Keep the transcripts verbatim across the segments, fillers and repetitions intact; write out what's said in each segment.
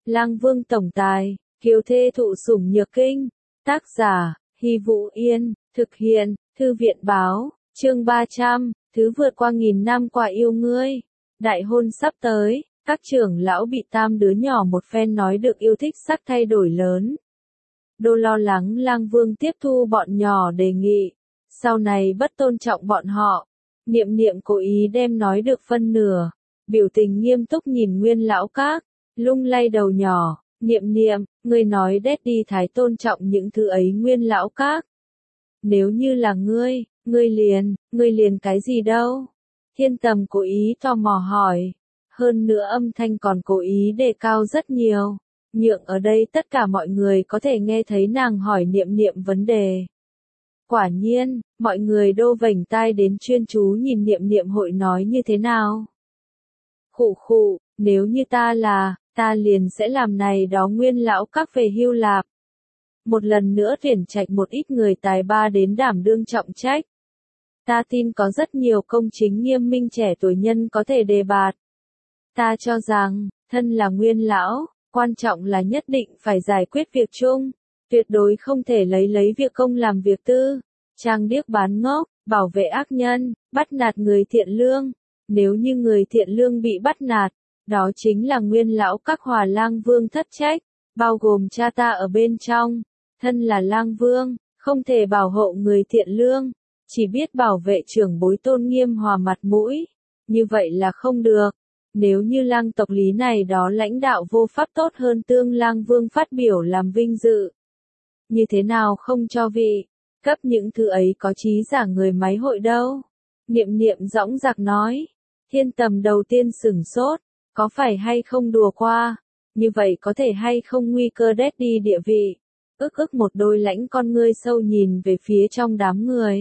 Lang Vương tổng tài, kiều thê thụ sủng nhược kinh. Tác giả, Hy Vũ Yên, thực hiện, Thư viện báo, chương ba trăm, thứ vượt qua nghìn năm qua yêu ngươi. Đại hôn sắp tới, các trưởng lão bị tam đứa nhỏ một phen nói được yêu thích sắc thay đổi lớn. Đô lo lắng Lang Vương tiếp thu bọn nhỏ đề nghị, sau này bất tôn trọng bọn họ. Niệm Niệm cố ý đem nói được phân nửa, biểu tình nghiêm túc nhìn Nguyên lão các, lung lay đầu nhỏ, Niệm Niệm, ngươi nói Daddy thái tôn trọng những thứ ấy Nguyên lão các. Nếu như là ngươi, ngươi liền, ngươi liền cái gì đâu? Thiên Tầm cố ý tò mò hỏi, hơn nữa âm thanh còn cố ý đề cao rất nhiều, nhượng ở đây tất cả mọi người có thể nghe thấy nàng hỏi Niệm Niệm vấn đề. Quả nhiên, mọi người đô vểnh tai đến chuyên chú nhìn Niệm Niệm hội nói như thế nào. Khụ khụ, nếu như ta là, ta liền sẽ làm này đó Nguyên lão các về hưu lạp. Một lần nữa tuyển trạch một ít người tài ba đến đảm đương trọng trách. Ta tin có rất nhiều công chính nghiêm minh trẻ tuổi nhân có thể đề bạt. Ta cho rằng, thân là Nguyên lão, quan trọng là nhất định phải giải quyết việc chung, tuyệt đối không thể lấy lấy việc công làm việc tư, trang điếc bán ngốc, bảo vệ ác nhân, bắt nạt người thiện lương. Nếu như người thiện lương bị bắt nạt, đó chính là Nguyên lão các Hòa Lang Vương thất trách, bao gồm cha ta ở bên trong. Thân là Lang Vương, không thể bảo hộ người thiện lương, chỉ biết bảo vệ trưởng bối tôn nghiêm hòa mặt mũi. Như vậy là không được. Nếu như Lang tộc lý này đó lãnh đạo vô pháp tốt hơn tương Lang Vương phát biểu làm vinh dự. Như thế nào không cho vị, cấp những thứ ấy có trí giả người máy hội đâu. Niệm Niệm dõng dạc nói. Thiên Tầm đầu tiên sửng sốt, có phải hay không đùa qua, như vậy có thể hay không nguy cơ Daddy địa vị. Ức ức một đôi lãnh con ngươi sâu nhìn về phía trong đám người.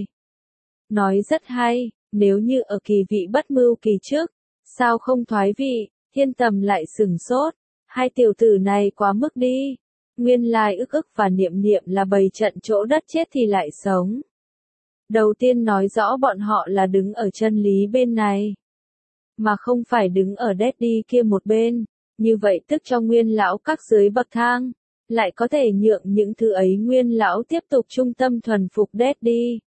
Nói rất hay, nếu như ở kỳ vị bất mưu kỳ trước, sao không thoái vị? Thiên Tầm lại sửng sốt, hai tiểu tử này quá mức đi. Nguyên lai ức ức và Niệm Niệm là bầy trận chỗ đất chết thì lại sống. Đầu tiên nói rõ bọn họ là đứng ở chân lý bên này, mà không phải đứng ở Daddy kia một bên. Như vậy tức cho Nguyên lão các dưới bậc thang, lại có thể nhượng những thứ ấy Nguyên lão tiếp tục trung tâm thuần phục Daddy.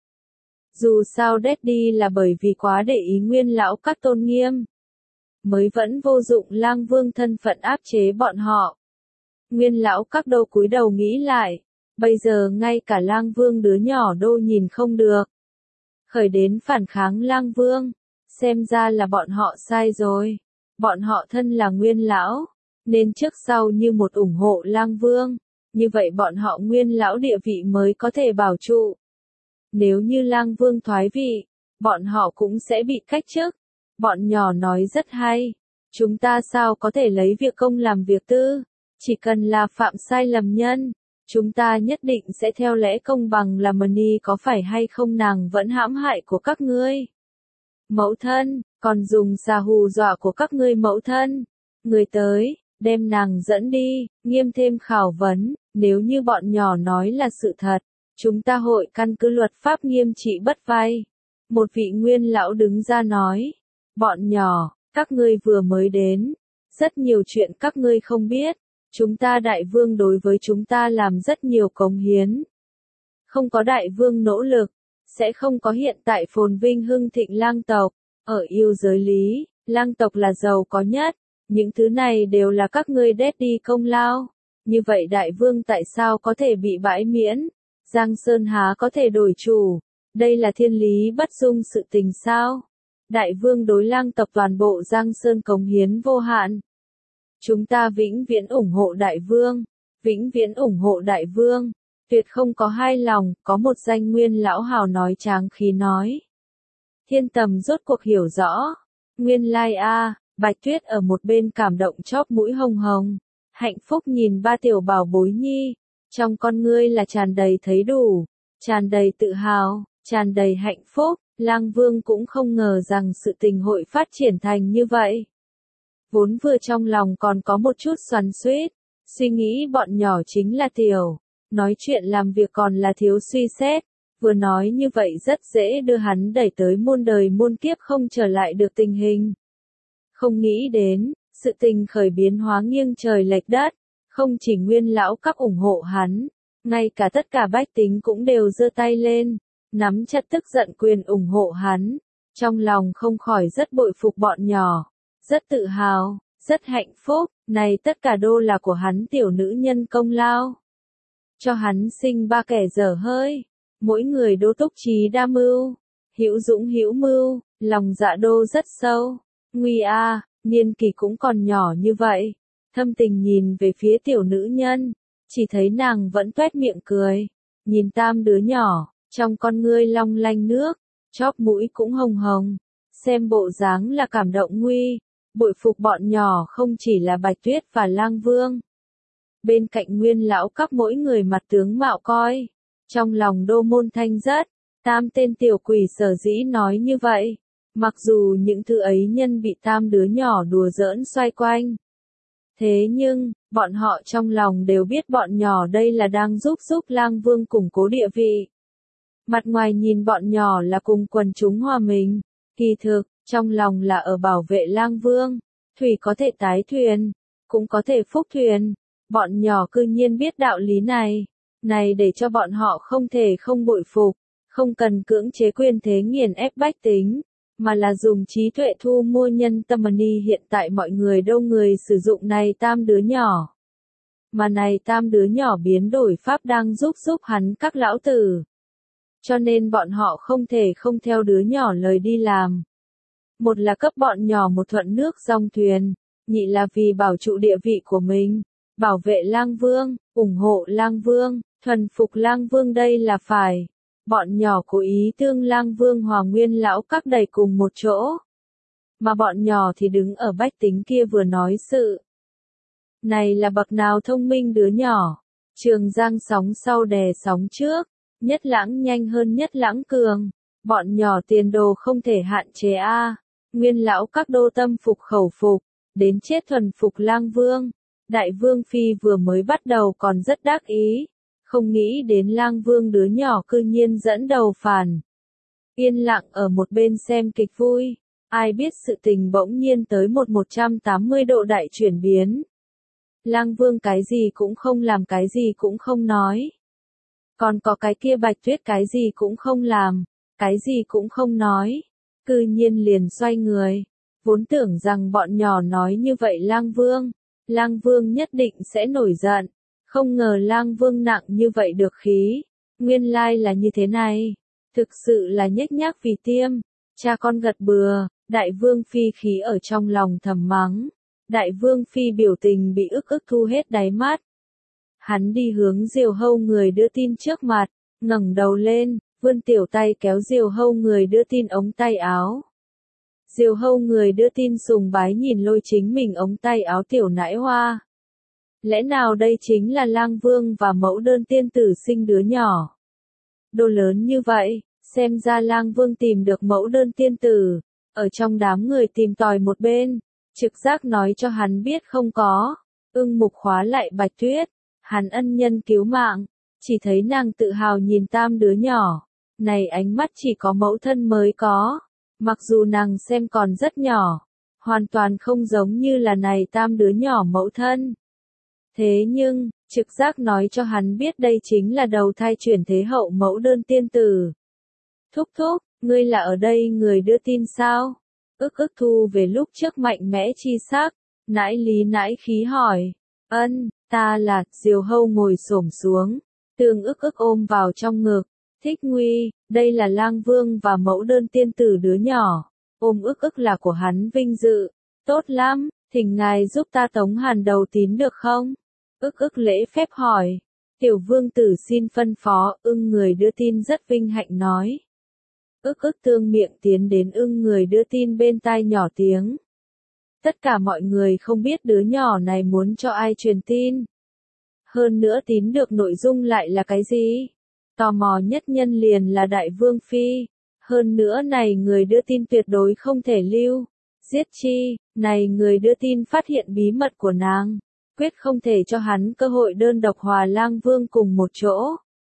Dù sao Daddy là bởi vì quá để ý Nguyên lão các tôn nghiêm, mới vẫn vô dụng Lang Vương thân phận áp chế bọn họ. Nguyên lão các đâu cúi đầu nghĩ lại, bây giờ ngay cả Lang Vương đứa nhỏ đô nhìn không được, khởi đến phản kháng Lang Vương, xem ra là bọn họ sai rồi. Bọn họ thân là Nguyên lão, nên trước sau như một ủng hộ Lang Vương, như vậy bọn họ Nguyên lão địa vị mới có thể bảo trụ. Nếu như Lang Vương thoái vị, bọn họ cũng sẽ bị cách chức. Bọn nhỏ nói rất hay, chúng ta sao có thể lấy việc công làm việc tư, chỉ cần là phạm sai lầm nhân, chúng ta nhất định sẽ theo lẽ công bằng làm Mani có phải hay không nàng vẫn hãm hại của các ngươi. Mẫu thân, còn dùng xà hù dọa của các ngươi mẫu thân. Người tới, đem nàng dẫn đi, nghiêm thêm khảo vấn, nếu như bọn nhỏ nói là sự thật, chúng ta hội căn cứ luật pháp nghiêm trị bất vay. Một vị Nguyên lão đứng ra nói, bọn nhỏ, các ngươi vừa mới đến, rất nhiều chuyện các ngươi không biết, chúng ta Đại Vương đối với chúng ta làm rất nhiều cống hiến. Không có Đại Vương nỗ lực, sẽ không có hiện tại phồn vinh hưng thịnh Lang tộc. Ở yêu giới lý, Lang tộc là giàu có nhất, những thứ này đều là các ngươi Daddy công lao. Như vậy Đại Vương tại sao có thể bị bãi miễn? Giang Sơn há có thể đổi chủ? Đây là thiên lý bất dung sự tình sao? Đại Vương đối Lang tộc toàn bộ Giang Sơn cống hiến vô hạn. Chúng ta vĩnh viễn ủng hộ Đại Vương, vĩnh viễn ủng hộ Đại Vương, tuyệt không có hai lòng. Có một danh Nguyên lão hào nói tráng khí nói. Thiên Tầm rốt cuộc hiểu rõ. Nguyên lai a, Bạch Tuyết ở một bên cảm động chóp mũi hồng hồng, hạnh phúc nhìn ba tiểu bảo bối nhi, trong con ngươi là tràn đầy thấy đủ, tràn đầy tự hào, tràn đầy hạnh phúc. Lang Vương cũng không ngờ rằng sự tình hội phát triển thành như vậy. Vốn vừa trong lòng còn có một chút xoắn xuýt, suy nghĩ bọn nhỏ chính là tiểu, nói chuyện làm việc còn là thiếu suy xét, vừa nói như vậy rất dễ đưa hắn đẩy tới muôn đời muôn kiếp không trở lại được tình hình. Không nghĩ đến, sự tình khởi biến hóa nghiêng trời lệch đất, Không chỉ Nguyên lão các ủng hộ hắn, ngay cả tất cả bách tính cũng đều giơ tay lên, nắm chặt tức giận quyền ủng hộ hắn. Trong lòng không khỏi rất bội phục bọn nhỏ, rất tự hào, rất hạnh phúc, này tất cả đô là của hắn tiểu nữ nhân công lao. Cho hắn sinh ba kẻ dở hơi, mỗi người đô túc trí đa mưu, hữu dũng hữu mưu, lòng dạ đô rất sâu. Nguy a, niên kỳ cũng còn nhỏ như vậy. Thâm tình nhìn về phía tiểu nữ nhân, chỉ thấy nàng vẫn tuét miệng cười, nhìn tam đứa nhỏ, trong con ngươi long lanh nước, chóp mũi cũng hồng hồng, xem bộ dáng là cảm động nguy, bội phục bọn nhỏ không chỉ là Bạch Tuyết và Lang Vương. Bên cạnh Nguyên lão các mỗi người mặt tướng mạo coi, trong lòng đô môn thanh rất, tam tên tiểu quỷ sở dĩ nói như vậy, mặc dù những thứ ấy nhân bị tam đứa nhỏ đùa giỡn xoay quanh. Thế nhưng, bọn họ trong lòng đều biết bọn nhỏ đây là đang giúp giúp Lang Vương củng cố địa vị. Mặt ngoài nhìn bọn nhỏ là cùng quần chúng hòa mình, kỳ thực, trong lòng là ở bảo vệ Lang Vương. Thủy có thể tái thuyền, cũng có thể phúc thuyền. Bọn nhỏ cư nhiên biết đạo lý này, này để cho bọn họ không thể không bội phục, không cần cưỡng chế quyền thế nghiền ép bách tính, mà là dùng trí tuệ thu mua nhân tâm money. Hiện tại mọi người đâu người sử dụng này tam đứa nhỏ. Mà này tam đứa nhỏ biến đổi pháp đang giúp giúp hắn các lão tử. Cho nên bọn họ không thể không theo đứa nhỏ lời đi làm. Một là cấp bọn nhỏ một thuận nước dòng thuyền, nhị là vì bảo trụ địa vị của mình, bảo vệ Lang Vương, ủng hộ Lang Vương, thuần phục Lang Vương đây là phải. Bọn nhỏ cố ý tương Lang Vương hòa Nguyên lão các đầy cùng một chỗ. Mà bọn nhỏ thì đứng ở bách tính kia vừa nói sự. Này là bậc nào thông minh đứa nhỏ. Trường Giang sóng sau đè sóng trước, nhất lãng nhanh hơn nhất lãng cường. Bọn nhỏ tiền đồ không thể hạn chế a. Nguyên lão các đô tâm phục khẩu phục, đến chết thuần phục Lang Vương. Đại Vương Phi vừa mới bắt đầu còn rất đắc ý. Không nghĩ đến Lang Vương đứa nhỏ cư nhiên dẫn đầu phản. Yên lặng ở một bên xem kịch vui, ai biết sự tình bỗng nhiên tới một một trăm tám mươi độ đại chuyển biến. Lang Vương cái gì cũng không làm, cái gì cũng không nói. Còn có cái kia Bạch Tuyết cái gì cũng không làm, cái gì cũng không nói. Cư nhiên liền xoay người, vốn tưởng rằng bọn nhỏ nói như vậy Lang Vương, Lang Vương nhất định sẽ nổi giận. Không ngờ Lang Vương nặng như vậy được khí, nguyên lai là như thế này, thực sự là nhếch nhác vì tiêm, cha con gật bừa. Đại Vương Phi khí ở trong lòng thầm mắng, Đại Vương Phi biểu tình bị ức ức thu hết đáy mắt. Hắn đi hướng Diều Hâu người đưa tin trước mặt, ngẩng đầu lên, vươn tiểu tay kéo Diều Hâu người đưa tin ống tay áo. Diều Hâu người đưa tin sùng bái nhìn lôi chính mình ống tay áo tiểu nãi hoa. Lẽ nào đây chính là Lang Vương và mẫu đơn tiên tử sinh đứa nhỏ? Đồ lớn như vậy, xem ra Lang Vương tìm được mẫu đơn tiên tử, ở trong đám người tìm tòi một bên, trực giác nói cho hắn biết không có. Ưng Mục khóa lại Bạch Tuyết, hắn ân nhân cứu mạng, chỉ thấy nàng tự hào nhìn tam đứa nhỏ, này ánh mắt chỉ có mẫu thân mới có, mặc dù nàng xem còn rất nhỏ, hoàn toàn không giống như là này tam đứa nhỏ mẫu thân. Thế nhưng, trực giác nói cho hắn biết đây chính là đầu thai chuyển thế hậu mẫu đơn tiên tử. Thúc thúc, ngươi là ở đây người đưa tin sao? Ức ức thu về lúc trước mạnh mẽ chi sắc, nãi lý nãi khí hỏi. Ân, ta là, Diều Hâu ngồi xổm xuống, tương ức ức ôm vào trong ngực. Thích Nguy, đây là Lang Vương và mẫu đơn tiên tử đứa nhỏ, ôm ức ức là của hắn vinh dự. Tốt lắm, thỉnh ngài giúp ta tống hàn đầu tín được không? Ức ức lễ phép hỏi. Tiểu vương tử xin phân phó. Ưng người đưa tin rất vinh hạnh nói. Ức ức tương miệng tiến đến ưng người đưa tin bên tai nhỏ tiếng. Tất cả mọi người không biết đứa nhỏ này muốn cho ai truyền tin. Hơn nữa tín được nội dung lại là cái gì? Tò mò nhất nhân liền là Đại Vương Phi. Hơn nữa này người đưa tin tuyệt đối không thể lưu. Giết chi, này người đưa tin phát hiện bí mật của nàng. Quyết không thể cho hắn cơ hội đơn độc hòa Lang Vương cùng một chỗ.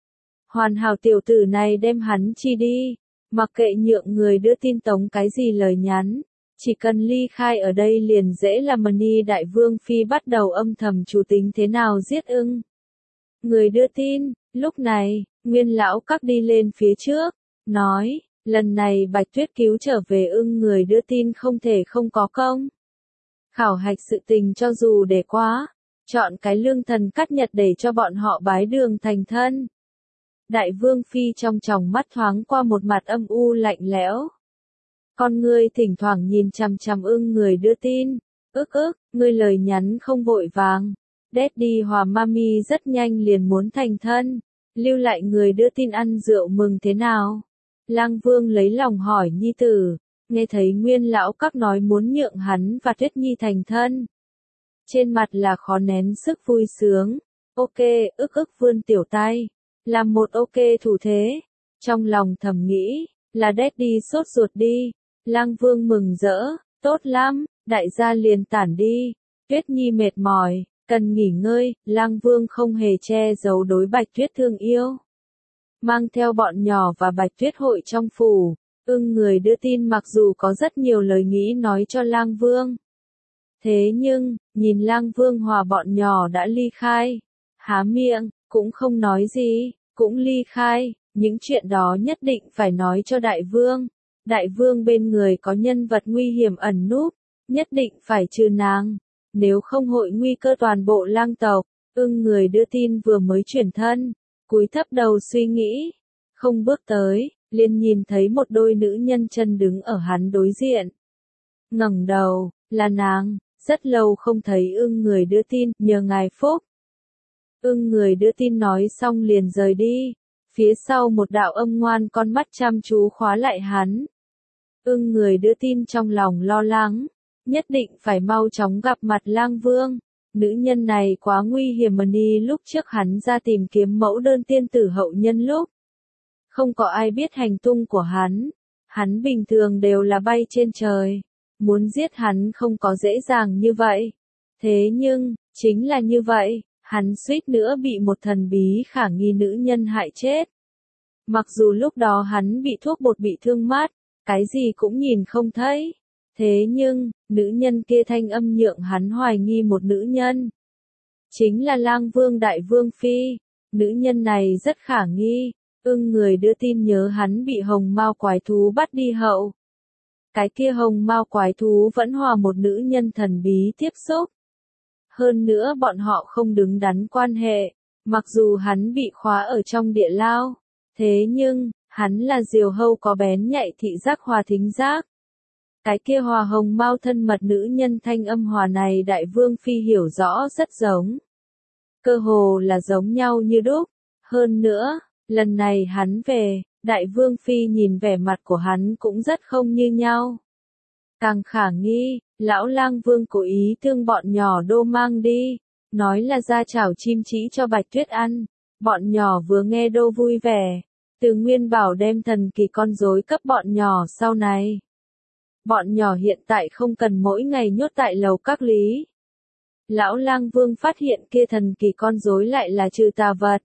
Hoàn hảo tiểu tử này đem hắn chi đi, mặc kệ nhượng người đưa tin tống cái gì lời nhắn, Chỉ cần ly khai ở đây liền dễ là Mani Đại Vương Phi bắt đầu âm thầm chủ tính thế nào giết ưng. Người đưa tin, lúc này, Nguyên Lão Các đi lên phía trước, nói, lần này Bạch Tuyết cứu trở về ưng người đưa tin không thể không có công. Khảo hạch sự tình cho dù để quá, chọn cái lương thần cắt nhật để cho bọn họ bái đường thành thân. Đại Vương Phi trong tròng mắt thoáng qua một mặt âm u lạnh lẽo. Con ngươi thỉnh thoảng nhìn chằm chằm ưng người đưa tin, ức ức, ngươi lời nhắn không vội vàng. Daddy hòa Mami rất nhanh liền muốn thành thân, lưu lại người đưa tin ăn rượu mừng thế nào? Lang Vương lấy lòng hỏi nhi tử, nghe thấy Nguyên Lão Các nói muốn nhượng hắn và Tuyết Nhi thành thân. Trên mặt là khó nén sức vui sướng, ok, ức ức vươn tiểu tay, làm một ok thủ thế, trong lòng thầm nghĩ, là Daddy sốt ruột đi. Lang Vương mừng rỡ, tốt lắm, đại gia liền tản đi, Tuyết Nhi mệt mỏi, cần nghỉ ngơi, Lang Vương không hề che giấu đối Bạch Tuyết thương yêu. Mang theo bọn nhỏ và Bạch Tuyết hội trong phủ, ưng người đưa tin mặc dù có rất nhiều lời nghĩ nói cho Lang Vương. Thế nhưng, nhìn Lang Vương hòa bọn nhỏ đã ly khai, há miệng, cũng không nói gì, cũng ly khai, những chuyện đó nhất định phải nói cho Đại Vương. Đại Vương bên người có nhân vật nguy hiểm ẩn núp, nhất định phải trừ nàng, nếu không hội nguy cơ toàn bộ lang tộc. Ưng người đưa tin vừa mới chuyển thân, cúi thấp đầu suy nghĩ, không bước tới, liền nhìn thấy một đôi nữ nhân chân đứng ở hắn đối diện. Ngẩng đầu, là nàng, rất lâu không thấy ưng người đưa tin, nhờ ngài phúc. Ưng người đưa tin nói xong liền rời đi, phía sau một đạo âm ngoan con mắt chăm chú khóa lại hắn. Ưng người đưa tin trong lòng lo lắng, nhất định phải mau chóng gặp mặt Lang Vương. Nữ nhân này quá nguy hiểm. Mani lúc trước hắn ra tìm kiếm mẫu đơn tiên tử hậu nhân lúc, không có ai biết hành tung của hắn. Hắn bình thường đều là bay trên trời, muốn giết hắn không có dễ dàng như vậy. Thế nhưng, chính là như vậy, hắn suýt nữa bị một thần bí khả nghi nữ nhân hại chết. Mặc dù lúc đó hắn bị thuốc bột bị thương mắt, cái gì cũng nhìn không thấy. Thế nhưng, nữ nhân kia thanh âm nhượng hắn hoài nghi một nữ nhân. Chính là Lang Vương Đại Vương Phi. Nữ nhân này rất khả nghi. Ưng người đưa tin nhớ hắn bị hồng mao quái thú bắt đi hậu. Cái kia hồng mao quái thú vẫn hòa một nữ nhân thần bí tiếp xúc. Hơn nữa bọn họ không đứng đắn quan hệ. Mặc dù hắn bị khóa ở trong địa lao. Thế nhưng, hắn là diều hâu có bén nhạy thị giác hòa thính giác. Cái kia hòa hồng mao thân mật nữ nhân thanh âm hòa này Đại Vương Phi hiểu rõ rất giống. Cơ hồ là giống nhau như đúc. Hơn nữa, lần này hắn về, Đại Vương Phi nhìn vẻ mặt của hắn cũng rất không như nhau. Càng khả nghi, lão Lang Vương cố ý thương bọn nhỏ đô mang đi, nói là ra chảo chim chỉ cho Bạch Tuyết ăn. Bọn nhỏ vừa nghe đô vui vẻ. Từ Nguyên bảo đem thần kỳ con rối cấp bọn nhỏ sau này. Bọn nhỏ hiện tại không cần mỗi ngày nhốt tại lầu các lý. Lão Lang Vương phát hiện kia thần kỳ con rối lại là trừ tà vật.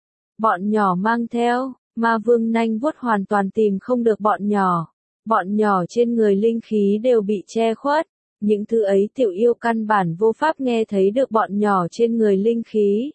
Bọn nhỏ mang theo, Ma Vương nanh vuốt hoàn toàn tìm không được bọn nhỏ. Bọn nhỏ trên người linh khí đều bị che khuất. Những thứ ấy tiểu yêu căn bản vô pháp nghe thấy được bọn nhỏ trên người linh khí.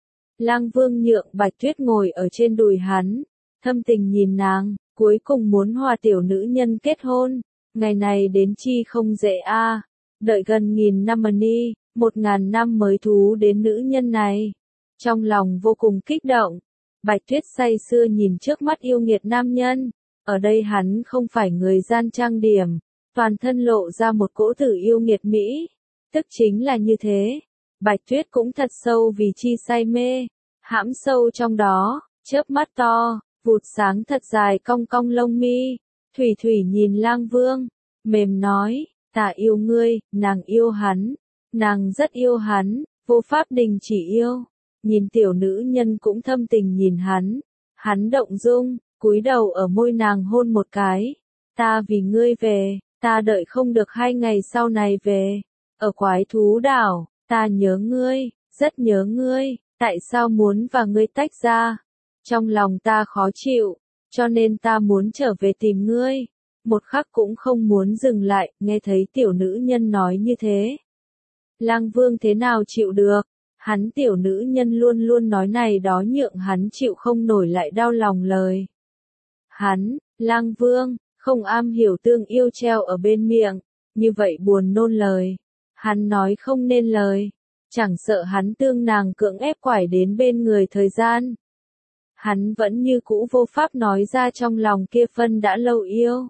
Lang Vương nhượng Bạch Tuyết ngồi ở trên đùi hắn, thâm tình nhìn nàng, cuối cùng muốn hòa tiểu nữ nhân kết hôn. Ngày này đến chi không dễ a, à. Đợi gần nghìn năm Mani, một ngàn năm mới thú đến nữ nhân này. Trong lòng vô cùng kích động. Bạch Tuyết say sưa nhìn trước mắt yêu nghiệt nam nhân. Ở đây hắn không phải người gian trang điểm, toàn thân lộ ra một cỗ tử yêu nghiệt mỹ. Tức chính là như thế. Bạch Tuyết cũng thật sâu vì chi say mê, hãm sâu trong đó, chớp mắt to, vụt sáng thật dài cong cong lông mi. Thủy Thủy nhìn Lang Vương, mềm nói, ta yêu ngươi, nàng yêu hắn, nàng rất yêu hắn, vô pháp đình chỉ yêu. Nhìn tiểu nữ nhân cũng thâm tình nhìn hắn, hắn động dung, cúi đầu ở môi nàng hôn một cái. Ta vì ngươi về, ta đợi không được hai ngày sau này về. Ở quái thú đảo, ta nhớ ngươi, rất nhớ ngươi, tại sao muốn và ngươi tách ra? Trong lòng ta khó chịu, cho nên ta muốn trở về tìm ngươi. một khắc cũng không muốn dừng lại, nghe thấy tiểu nữ nhân nói như thế. Lang Vương thế nào chịu được, hắn tiểu nữ nhân luôn luôn nói này đó nhượng hắn chịu không nổi lại đau lòng lời. Hắn, Lang Vương, không am hiểu tương yêu treo ở bên miệng, như vậy buồn nôn lời. Hắn nói không nên lời, chẳng sợ hắn tương nàng cưỡng ép quải đến bên người thời gian. Hắn vẫn như cũ vô pháp nói ra trong lòng kia phân đã lâu yêu.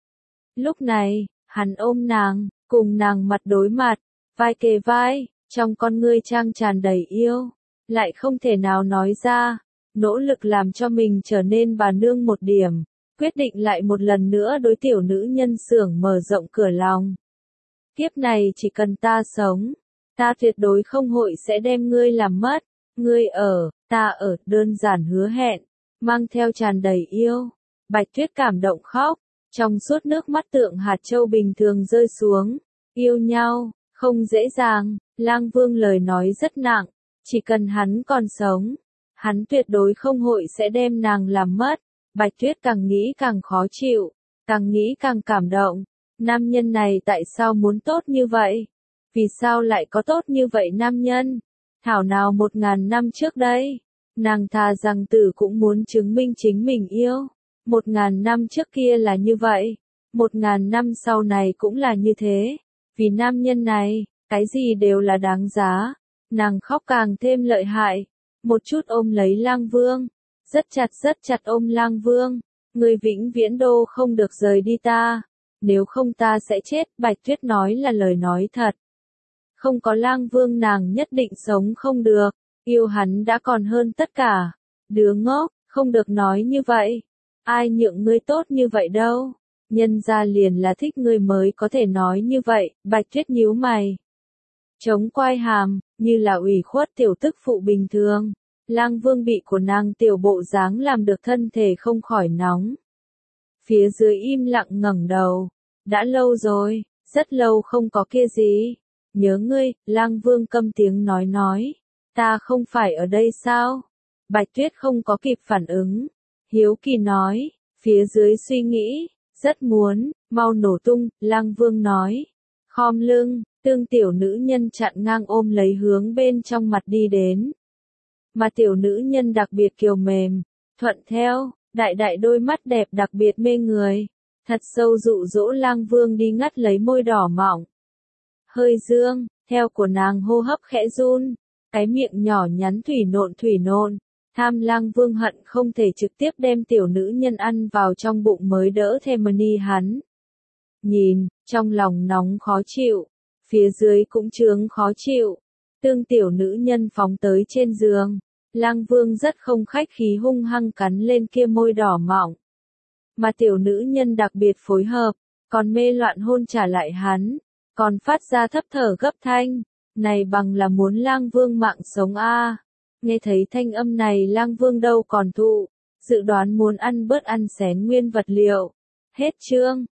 Lúc này, hắn ôm nàng, cùng nàng mặt đối mặt, vai kề vai, trong con ngươi trang tràn đầy yêu, lại không thể nào nói ra, nỗ lực làm cho mình trở nên bà nương một điểm, quyết định lại một lần nữa đối tiểu nữ nhân xưởng mở rộng cửa lòng. Kiếp này chỉ cần ta sống, ta tuyệt đối không hội sẽ đem ngươi làm mất, ngươi ở, ta ở, đơn giản hứa hẹn, mang theo tràn đầy yêu. Bạch Tuyết cảm động khóc, trong suốt nước mắt tượng hạt châu bình thường rơi xuống, yêu nhau, không dễ dàng, Lang Vương lời nói rất nặng, chỉ cần hắn còn sống, hắn tuyệt đối không hội sẽ đem nàng làm mất. Bạch Tuyết càng nghĩ càng khó chịu, càng nghĩ càng cảm động, nam nhân này tại sao muốn tốt như vậy? Vì sao lại có tốt như vậy nam nhân? Thảo nào một ngàn năm trước đây, nàng thà rằng tử cũng muốn chứng minh chính mình yêu. Một ngàn năm trước kia là như vậy, một ngàn năm sau này cũng là như thế. Vì nam nhân này, cái gì đều là đáng giá. Nàng khóc càng thêm lợi hại, một chút ôm lấy Lang Vương, rất chặt rất chặt ôm Lang Vương. Người vĩnh viễn đô không được rời đi ta, nếu không ta sẽ chết. Bạch Tuyết nói là lời nói thật. Không có Lang Vương nàng nhất định sống không được, yêu hắn đã còn hơn tất cả. Đứa ngốc, không được nói như vậy. Ai nhượng ngươi tốt như vậy đâu, nhân ra liền là thích ngươi mới có thể nói như vậy. Bạch Tuyết nhíu mày, chống quai hàm, như là ủy khuất tiểu tức phụ bình thường. Lang Vương bị của nàng tiểu bộ dáng làm được thân thể không khỏi nóng. Phía dưới im lặng ngẩng đầu, đã lâu rồi, rất lâu không có kia gì. Nhớ ngươi, Lang Vương câm tiếng nói nói, ta không phải ở đây sao? Bạch Tuyết không có kịp phản ứng, hiếu kỳ nói, phía dưới suy nghĩ, rất muốn, mau nổ tung. Lang Vương nói, khom lưng, tương tiểu nữ nhân chặn ngang ôm lấy hướng bên trong mặt đi đến. Mà tiểu nữ nhân đặc biệt kiều mềm, thuận theo, đại đại đôi mắt đẹp đặc biệt mê người, thật sâu dụ dỗ Lang Vương đi ngắt lấy môi đỏ mỏng. Hơi dương, theo của nàng hô hấp khẽ run, cái miệng nhỏ nhắn thủy nộn thủy nộn, tham Lang Vương hận không thể trực tiếp đem tiểu nữ nhân ăn vào trong bụng mới đỡ thêm ni hắn. Nhìn, trong lòng nóng khó chịu, phía dưới cũng chướng khó chịu, tương tiểu nữ nhân phóng tới trên giường, Lang Vương rất không khách khí hung hăng cắn lên kia môi đỏ mỏng. Mà tiểu nữ nhân đặc biệt phối hợp, còn mê loạn hôn trả lại hắn, còn phát ra thấp thở gấp thanh, này bằng là muốn Lang Vương mạng sống a. À. Nghe thấy thanh âm này Lang Vương đâu còn thụ, dự đoán muốn ăn bớt ăn xén nguyên vật liệu. Hết chương.